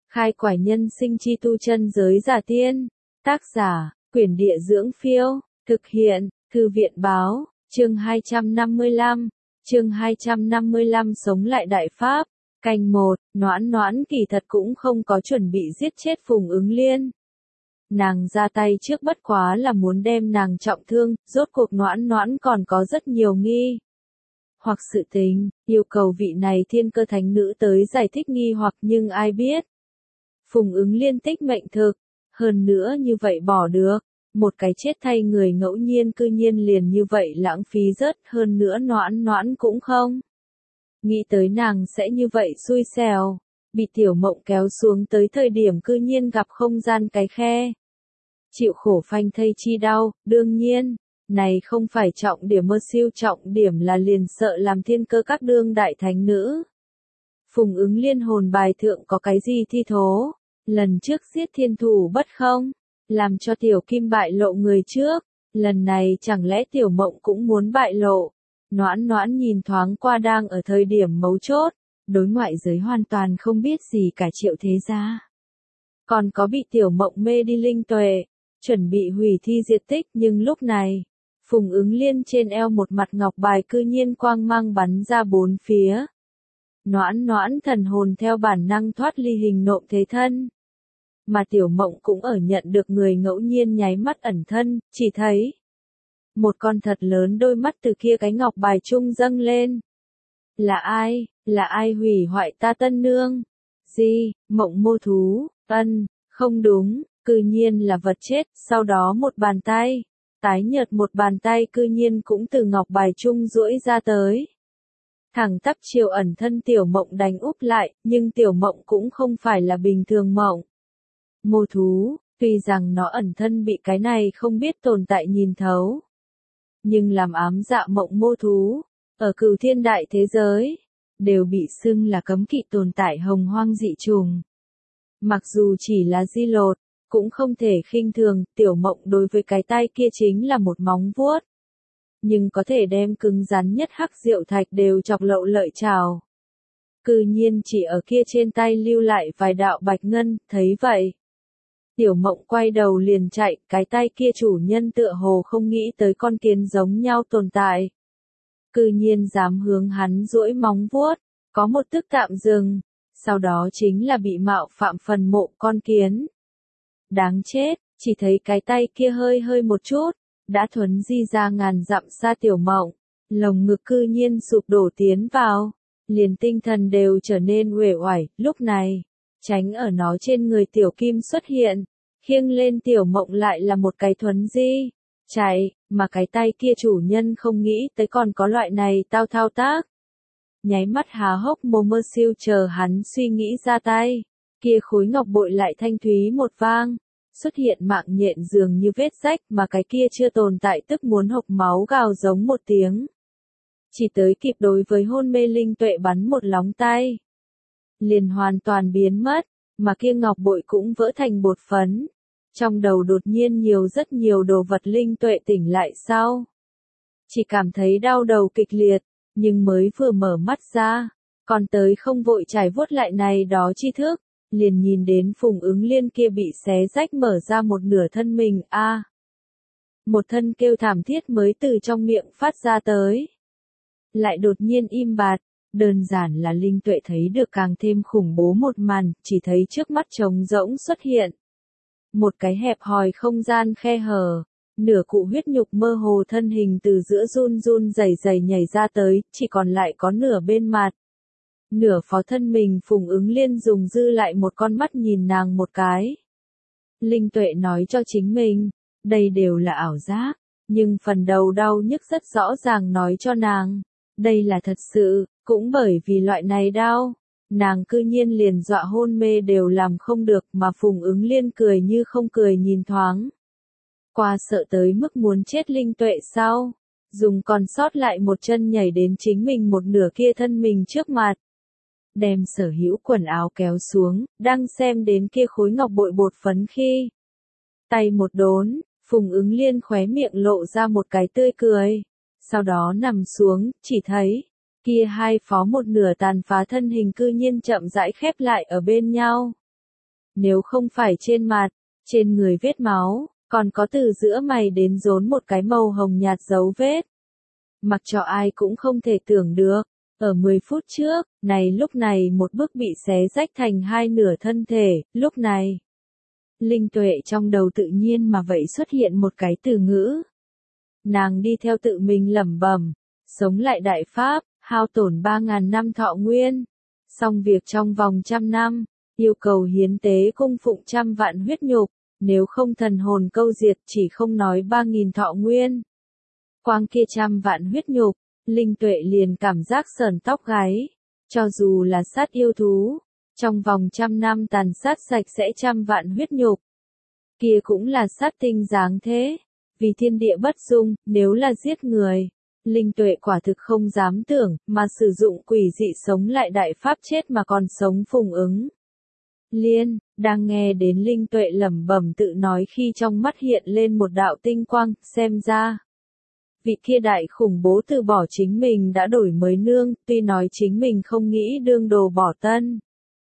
Khai quải nhân sinh chi tu chân giới giả tiên. Tác giả, Quyển Địa Dưỡng Phiêu. Thực hiện, Thư viện Báo. Chương 255. Chương 255 sống lại Đại Pháp. Canh 1, Noãn Noãn kỳ thật cũng không có chuẩn bị giết chết Phùng Ứng Liên. Nàng ra tay trước bất quá là muốn đem nàng trọng thương, rốt cuộc Noãn Noãn còn có rất nhiều nghi hoặc sự tình, yêu cầu vị này thiên cơ thánh nữ tới giải thích nghi hoặc, nhưng ai biết. Phùng Ứng Liên tích mệnh thực, hơn nữa như vậy bỏ được, một cái chết thay người ngẫu nhiên cư nhiên liền như vậy lãng phí rớt, hơn nữa Noãn Noãn cũng không nghĩ tới nàng sẽ như vậy xui xẻo, bị Tiểu Mộng kéo xuống tới thời điểm cư nhiên gặp không gian cái khe. Chịu khổ phanh thây chi đau, đương nhiên, này không phải trọng điểm, mơ siêu trọng điểm là liền sợ làm thiên cơ các đương đại thánh nữ. Phùng Ứng Liên hồn bài thượng có cái gì thi thố, lần trước giết thiên thủ bất không, làm cho Tiểu Kim bại lộ người trước, lần này chẳng lẽ Tiểu Mộng cũng muốn bại lộ. Noãn Noãn nhìn thoáng qua đang ở thời điểm mấu chốt, đối ngoại giới hoàn toàn không biết gì cả Triệu Thế Gia. Còn có bị Tiểu Mộng mê đi linh tuệ, chuẩn bị hủy thi diệt tích, nhưng lúc này, Phùng Ứng Liên trên eo một mặt ngọc bài cư nhiên quang mang bắn ra bốn phía. Noãn Noãn thần hồn theo bản năng thoát ly hình nộm thế thân. Mà Tiểu Mộng cũng ở nhận được người ngẫu nhiên nháy mắt ẩn thân, chỉ thấy một con thật lớn đôi mắt từ kia cái ngọc bài trung dâng lên. Là ai hủy hoại ta tân nương? Gì, Mộng mô thú, không đúng, cư nhiên là vật chết, sau đó một bàn tay, tái nhợt một bàn tay cư nhiên cũng từ ngọc bài trung duỗi ra tới. Thẳng tắp chiều ẩn thân Tiểu Mộng đánh úp lại, nhưng Tiểu Mộng cũng không phải là bình thường mộng mô thú, tuy rằng nó ẩn thân bị cái này không biết tồn tại nhìn thấu. Nhưng làm ám dạ mộng mô thú, ở Cửu Thiên đại thế giới, đều bị xưng là cấm kỵ tồn tại hồng hoang dị trùng. Mặc dù chỉ là di lột, cũng không thể khinh thường, Tiểu Mộng đối với cái tay kia chính là một móng vuốt. Nhưng có thể đem cứng rắn nhất hắc diệu thạch đều chọc lậu lợi trào. Cư nhiên chỉ ở kia trên tay lưu lại vài đạo bạch ngân, thấy vậy. Tiểu Mộng quay đầu liền chạy, cái tay kia chủ nhân tựa hồ không nghĩ tới con kiến giống nhau tồn tại. Cư nhiên dám hướng hắn duỗi móng vuốt, có một tức tạm dừng, sau đó chính là bị mạo phạm phần mộ con kiến. Đáng chết, chỉ thấy cái tay kia hơi một chút, đã thuấn di ra ngàn dặm xa Tiểu Mộng, lồng ngực cư nhiên sụp đổ tiến vào, liền tinh thần đều trở nên uể oải, lúc này. Tránh ở nó trên người Tiểu Kim xuất hiện, khiêng lên Tiểu Mộng lại là một cái thuấn di, chạy, mà cái tay kia chủ nhân không nghĩ tới còn có loại này thao tác. Nháy mắt há hốc mồm, mơ siêu chờ hắn suy nghĩ ra tay, kia khối ngọc bội lại thanh thúy một vang, xuất hiện mạng nhện dường như vết rách, mà cái kia chưa tồn tại tức muốn hộc máu gào giống một tiếng. Chỉ tới kịp đối với hôn mê linh tuệ bắn một lóng tay, liền hoàn toàn biến mất, mà kia ngọc bội cũng vỡ thành bột phấn. Trong đầu đột nhiên rất nhiều đồ vật, linh tuệ tỉnh lại sau. Chỉ cảm thấy đau đầu kịch liệt, nhưng mới vừa mở mắt ra, còn tới không vội trải vuốt lại này đó tri thức, liền nhìn đến Phùng Ứng Liên kia bị xé rách mở ra một nửa thân mình, một thân kêu thảm thiết mới từ trong miệng phát ra tới. Lại đột nhiên im bặt. Đơn giản là linh tuệ thấy được càng thêm khủng bố một màn, chỉ thấy trước mắt trống rỗng xuất hiện. Một cái hẹp hòi không gian khe hở, nửa cụ huyết nhục mơ hồ thân hình từ giữa run rẩy nhảy ra tới, chỉ còn lại có nửa bên mặt. Nửa phó thân mình. Phùng Ứng Liên dùng dư lại một con mắt nhìn nàng một cái. Linh tuệ nói cho chính mình, đây đều là ảo giác, nhưng phần đầu đau nhức rất rõ ràng nói cho nàng, đây là thật sự. Cũng bởi vì loại này đau, nàng cư nhiên liền dọa hôn mê đều làm không được, mà Phùng Ứng Liên cười như không cười nhìn thoáng qua sợ tới mức muốn chết linh tuệ sau, dùng còn sót lại một chân nhảy đến chính mình một nửa kia thân mình trước mặt. Đem sở hữu quần áo kéo xuống, đang xem đến kia khối ngọc bội bột phấn khi. Tay một đốn, Phùng Ứng Liên khóe miệng lộ ra một cái tươi cười, sau đó nằm xuống, chỉ thấy kia hai phó một nửa tàn phá thân hình cư nhiên chậm rãi khép lại ở bên nhau. nếu không phải trên mặt, trên người vết máu, còn có từ giữa mày đến rốn một cái màu hồng nhạt dấu vết. Mặc cho ai cũng không thể tưởng được, ở 10 phút trước, lúc này một bức bị xé rách thành hai nửa thân thể, lúc này. Linh Tuệ trong đầu tự nhiên mà vậy xuất hiện một cái từ ngữ. Nàng đi theo tự mình lẩm bẩm, sống lại đại pháp, hao tổn 3.000 năm thọ nguyên, xong việc trong vòng 100 năm, yêu cầu hiến tế cung phụng 100 vạn huyết nhục, nếu không thần hồn câu diệt chỉ không nói 3.000 thọ nguyên. Quang kia 100 vạn huyết nhục, Linh Tuệ liền cảm giác sởn tóc gáy, cho dù là sát yêu thú, trong vòng 100 năm tàn sát sạch sẽ 100 vạn huyết nhục. Kia cũng là sát tinh dáng thế, vì thiên địa bất dung, nếu là giết người. Linh Tuệ quả thực không dám tưởng, mà sử dụng quỷ dị sống lại đại pháp chết mà còn sống Phùng Ứng Liên, đang nghe đến Linh Tuệ lẩm bẩm tự nói khi trong mắt hiện lên một đạo tinh quang, xem ra. Vị kia đại khủng bố từ bỏ chính mình đã đổi mới nương, tuy nói chính mình không nghĩ đương đồ bỏ tân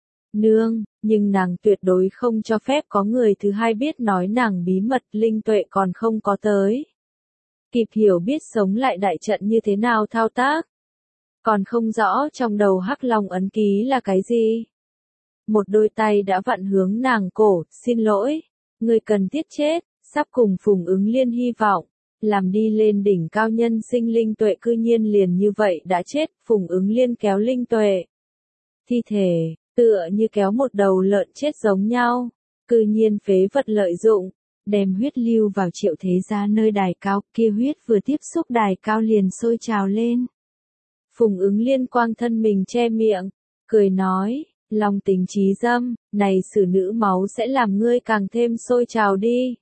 nương, nhưng nàng tuyệt đối không cho phép có người thứ hai biết nói nàng bí mật. Linh Tuệ còn không có tới kịp hiểu biết sống lại đại trận như thế nào thao tác. Còn không rõ trong đầu Hắc Long ấn ký là cái gì. Một đôi tay đã vặn hướng nàng cổ, xin lỗi, người cần thiết chết, sắp cùng Phùng Ứng Liên hy vọng, làm đi lên đỉnh cao nhân sinh. Linh Tuệ cư nhiên liền như vậy đã chết. Phùng Ứng Liên kéo Linh Tuệ thi thể, tựa như kéo một đầu lợn chết giống nhau, cư nhiên phế vật lợi dụng, đem huyết lưu vào Triệu Thế Gia nơi đài cao, kia huyết vừa tiếp xúc đài cao liền sôi trào lên. Phùng Ứng Liên quang thân mình che miệng, cười nói, lòng tình trí dâm, này xử nữ máu sẽ làm ngươi càng thêm sôi trào đi.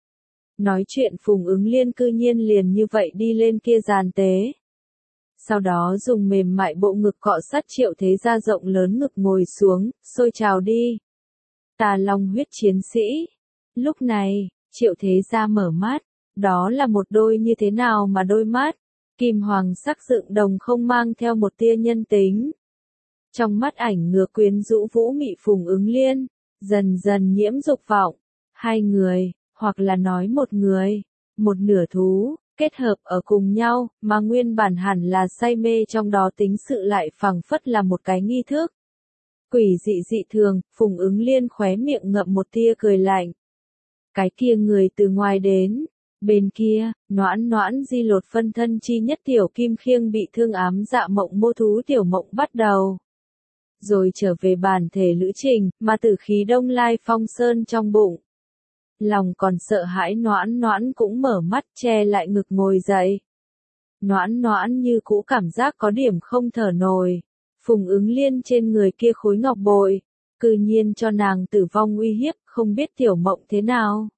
Nói chuyện Phùng Ứng Liên cư nhiên liền như vậy đi lên kia giàn tế. Sau đó dùng mềm mại bộ ngực cọ sát Triệu Thế Gia rộng lớn ngực ngồi xuống, sôi trào đi. Tà Long huyết chiến sĩ. Lúc này, Triệu Thế Gia mở mắt, đó là một đôi như thế nào mà đôi mắt, kim hoàng sắc dựng đồng không mang theo một tia nhân tính. Trong mắt ảnh ngược quyến rũ vũ mị Phùng Ứng Liên, dần dần nhiễm dục vọng. Hai người, hoặc là nói một người, một nửa thú, kết hợp ở cùng nhau, mà nguyên bản hẳn là say mê trong đó tính sự lại phảng phất là một cái nghi thức. Quỷ dị dị thường, Phùng Ứng Liên khóe miệng ngậm một tia cười lạnh. Cái kia người từ ngoài đến, bên kia, Noãn Noãn Di lột phân thân chi nhất tiểu kim khiêng bị thương ám dạ mộng mô thú tiểu mộng bắt đầu. Rồi trở về bản thể lữ trình, mà tử khí đông lai phong sơn trong bụng. Lòng còn sợ hãi Noãn Noãn cũng mở mắt che lại ngực ngồi dậy. Noãn Noãn như cũ cảm giác có điểm không thở nổi. Phùng Ứng Liên trên người kia khối ngọc bội, cư nhiên cho nàng tử vong uy hiếp, không biết tiểu mộng thế nào.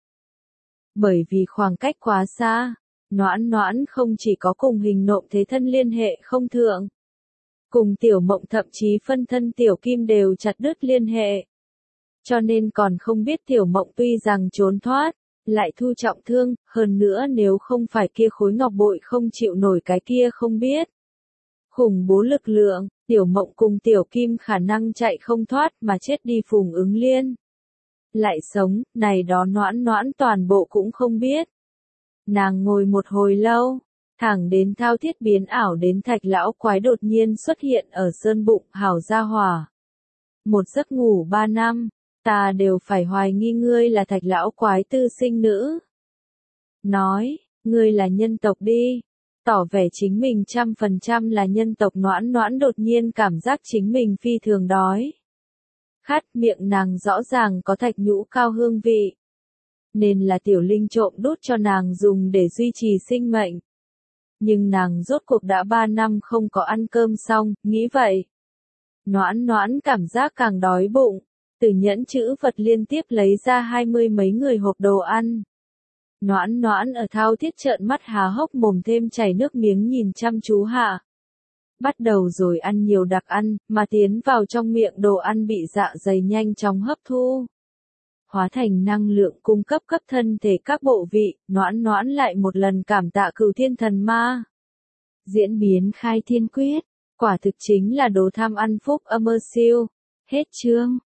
Bởi vì khoảng cách quá xa, Noãn Noãn không chỉ có cùng hình nộm thế thân liên hệ không thượng. Cùng tiểu mộng thậm chí phân thân tiểu kim đều chặt đứt liên hệ. Cho nên còn không biết tiểu mộng tuy rằng trốn thoát, lại thu trọng thương, hơn nữa nếu không phải kia khối ngọc bội không chịu nổi cái kia không biết. Khủng bố lực lượng, tiểu mộng cùng tiểu kim khả năng chạy không thoát mà chết đi. Phùng Ứng Liên lại sống, này đó Noãn Noãn toàn bộ cũng không biết. Nàng ngồi một hồi lâu, thẳng đến thao thiết biến ảo đến Thạch lão quái đột nhiên xuất hiện ở sơn bụng. Hảo gia hỏa, một giấc ngủ 3 năm, ta đều phải hoài nghi ngươi là Thạch lão quái tư sinh nữ. Nói, ngươi là nhân tộc đi, tỏ vẻ chính mình 100% là nhân tộc. Noãn Noãn đột nhiên cảm giác chính mình phi thường đói. Khát, miệng nàng rõ ràng có thạch nhũ cao hương vị. Nên là tiểu linh trộm đút cho nàng dùng để duy trì sinh mệnh. Nhưng nàng rốt cuộc đã 3 năm không có ăn cơm xong, nghĩ vậy. Noãn Noãn cảm giác càng đói bụng, từ nhẫn chữ vật liên tiếp lấy ra 20 mấy người hộp đồ ăn. Noãn Noãn ở thao thiết trợn mắt há hốc mồm thêm chảy nước miếng nhìn chăm chú hạ. Bắt đầu rồi ăn nhiều đặc ăn, mà tiến vào trong miệng đồ ăn bị dạ dày nhanh chóng hấp thu. Hóa thành năng lượng cung cấp cấp thân thể các bộ vị. Noãn Noãn lại một lần cảm tạ Cửu Thiên Thần Ma. Diễn biến khai thiên quyết, quả thực chính là đồ tham ăn phúc âm mơ siêu. Hết chương.